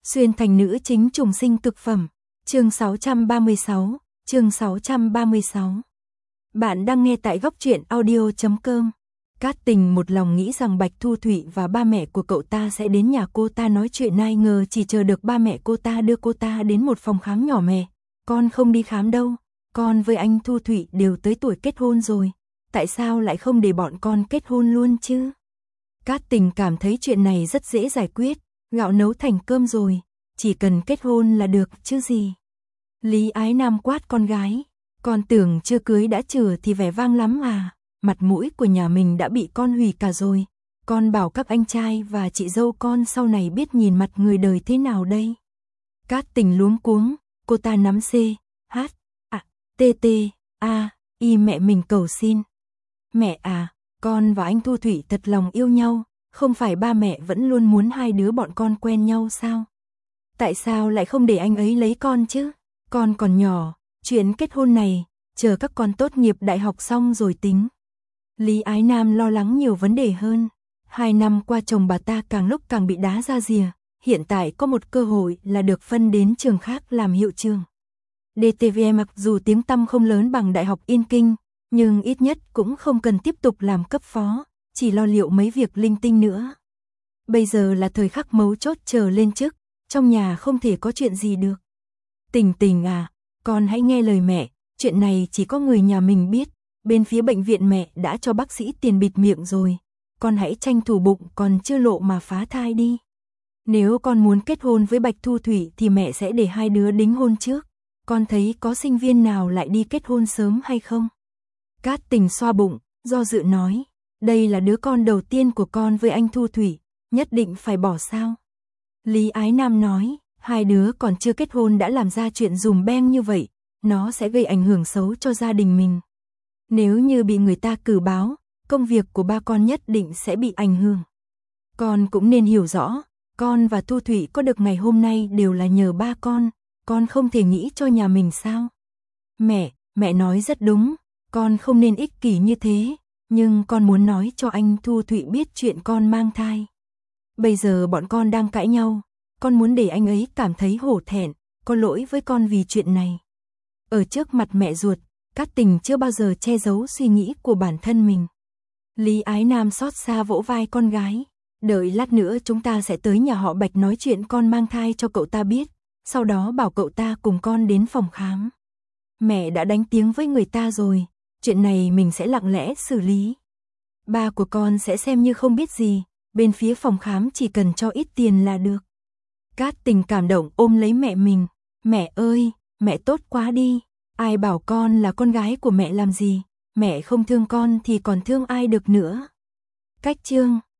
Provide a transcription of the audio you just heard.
Xuyên thành nữ chính trùng sinh cực phẩm. Chương 636, chương 636. Bạn đang nghe tại góc truyện audio.com. Cát Tình một lòng nghĩ rằng Bạch Thu Thủy và ba mẹ của cậu ta sẽ đến nhà cô ta nói chuyện, ai ngờ chỉ chờ được ba mẹ cô ta đưa cô ta đến một phòng khám nhỏ. Mẹ, con không đi khám đâu, con với anh Thu Thủy đều tới tuổi kết hôn rồi, tại sao lại không để bọn con kết hôn luôn chứ? Cát Tình cảm thấy chuyện này rất dễ giải quyết, gạo nấu thành cơm rồi, chỉ cần kết hôn là được chứ gì. Lý Ái Nam quát con gái, con tưởng chưa cưới đã chửa thì vẻ vang lắm à, mặt mũi của nhà mình đã bị con hủy cả rồi, con bảo các anh trai và chị dâu con sau này biết nhìn mặt người đời thế nào đây. Cát Tình luống cuống, cô ta nắm C, H, A, T, T, A, I mẹ mình cầu xin. Mẹ à, con và anh Thu Thủy thật lòng yêu nhau, không phải ba mẹ vẫn luôn muốn hai đứa bọn con quen nhau sao? Tại sao lại không để anh ấy lấy con chứ? Con còn nhỏ, chuyện kết hôn này, chờ các con tốt nghiệp đại học xong rồi tính. Lý Ái Nam lo lắng nhiều vấn đề hơn. 2 năm qua chồng bà ta càng lúc càng bị đá ra rìa, hiện tại có một cơ hội là được phân đến trường khác làm hiệu trưởng. DTV mặc dù tiếng tăm không lớn bằng Đại học Yên Kinh, nhưng ít nhất cũng không cần tiếp tục làm cấp phó, chỉ lo liệu mấy việc linh tinh nữa. Bây giờ là thời khắc mấu chốt chờ lên chức, trong nhà không thể có chuyện gì được. Tình Tình à, con hãy nghe lời mẹ, chuyện này chỉ có người nhà mình biết, bên phía bệnh viện mẹ đã cho bác sĩ tiền bịt miệng rồi, con hãy tranh thủ bụng còn chưa lộ mà phá thai đi. Nếu con muốn kết hôn với Bạch Thu Thủy thì mẹ sẽ để hai đứa đính hôn trước, con thấy có sinh viên nào lại đi kết hôn sớm hay không? Cát Tình xoa bụng, do dự nói, đây là đứa con đầu tiên của con với anh Thu Thủy, nhất định phải bỏ sao? Lý Ái Nam nói, hai đứa còn chưa kết hôn đã làm ra chuyện dùm beng như vậy, nó sẽ gây ảnh hưởng xấu cho gia đình mình. Nếu như bị người ta cử báo, công việc của ba con nhất định sẽ bị ảnh hưởng. Con cũng nên hiểu rõ, con và Thu Thủy có được ngày hôm nay đều là nhờ ba con không thể nghĩ cho nhà mình sao? Mẹ nói rất đúng, con không nên ích kỷ như thế, nhưng con muốn nói cho anh Thu Thủy biết chuyện con mang thai. Bây giờ bọn con đang cãi nhau, con muốn để anh ấy cảm thấy hổ thẹn, có lỗi với con vì chuyện này. Ở trước mặt mẹ ruột, Cát Tình chưa bao giờ che giấu suy nghĩ của bản thân mình. Lý Ái Nam xót xa vỗ vai con gái, đợi lát nữa chúng ta sẽ tới nhà họ Bạch nói chuyện con mang thai cho cậu ta biết, sau đó bảo cậu ta cùng con đến phòng khám. Mẹ đã đánh tiếng với người ta rồi, chuyện này mình sẽ lặng lẽ xử lý. Ba của con sẽ xem như không biết gì, bên phía phòng khám chỉ cần cho ít tiền là được. Cát Tình cảm động ôm lấy mẹ mình, mẹ ơi, mẹ tốt quá đi, ai bảo con là con gái của mẹ làm gì, mẹ không thương con thì còn thương ai được nữa. Cách chương